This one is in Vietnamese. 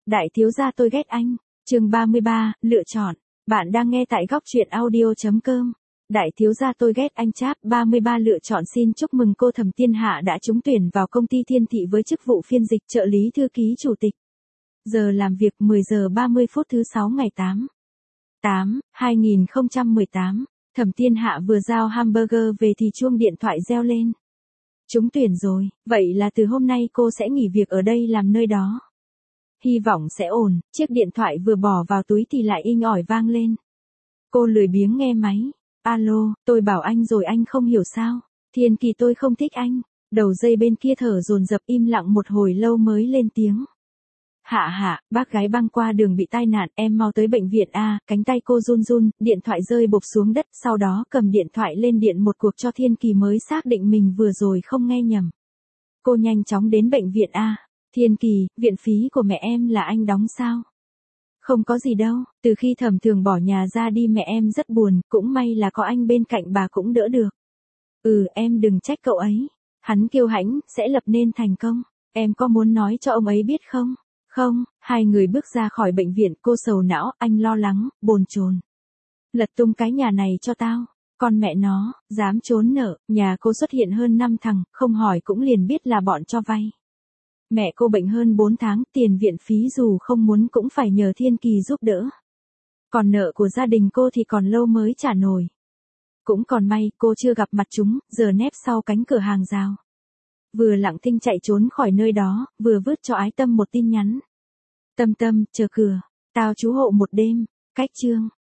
Đại thiếu gia tôi ghét anh. Chương 33, lựa chọn. Bạn đang nghe tại góc truyện audio.com. Đại thiếu gia tôi ghét anh chap 33 lựa chọn. Xin chúc mừng cô Thẩm Thiên Hạ đã trúng tuyển vào công ty Thiên Thị với chức vụ phiên dịch trợ lý thư ký chủ tịch. Giờ làm việc 10 giờ 30 phút thứ 6 ngày 8/2018. Thẩm Thiên Hạ vừa giao hamburger về thì chuông điện thoại reo lên. Trúng tuyển rồi, vậy là từ hôm nay cô sẽ nghỉ việc ở đây làm nơi đó. Hy vọng sẽ ổn. Chiếc điện thoại vừa bỏ vào túi thì lại inh ỏi vang lên. Cô lười biếng nghe máy. Alo, tôi bảo anh rồi anh không hiểu sao. Thiên Kỳ tôi không thích anh. Đầu dây bên kia thở dồn dập im lặng một hồi lâu mới lên tiếng. Hạ, bác gái băng qua đường bị tai nạn, em mau tới bệnh viện a. Cánh tay cô run run, điện thoại rơi bộp xuống đất, sau đó cầm điện thoại lên điện một cuộc cho Thiên Kỳ mới xác định mình vừa rồi không nghe nhầm. Cô nhanh chóng đến bệnh viện a. Thiên Kỳ, viện phí của mẹ em là anh đóng sao? Không có gì đâu, từ khi Thẩm Thường bỏ nhà ra đi mẹ em rất buồn, cũng may là có anh bên cạnh bà cũng đỡ được. Em đừng trách cậu ấy. Hắn kiêu hãnh, sẽ lập nên thành công. Em có muốn nói cho ông ấy biết không? Không. Hai người bước ra khỏi bệnh viện, cô sầu não, anh lo lắng, bồn chồn. Lật tung cái nhà này cho tao. Con mẹ nó, dám trốn nợ, nhà cô xuất hiện hơn 5 thằng, không hỏi cũng liền biết là bọn cho vay. Mẹ cô bệnh hơn 4 tháng, tiền viện phí dù không muốn cũng phải nhờ Thiên Kỳ giúp đỡ. Còn nợ của gia đình cô thì còn lâu mới trả nổi. Cũng còn may, cô chưa gặp mặt chúng, giờ nép sau cánh cửa hàng rào. Vừa lặng thinh chạy trốn khỏi nơi đó, vừa vứt cho Ái Tâm một tin nhắn. Tâm, chờ cửa, tao trú hộ một đêm, cách chương.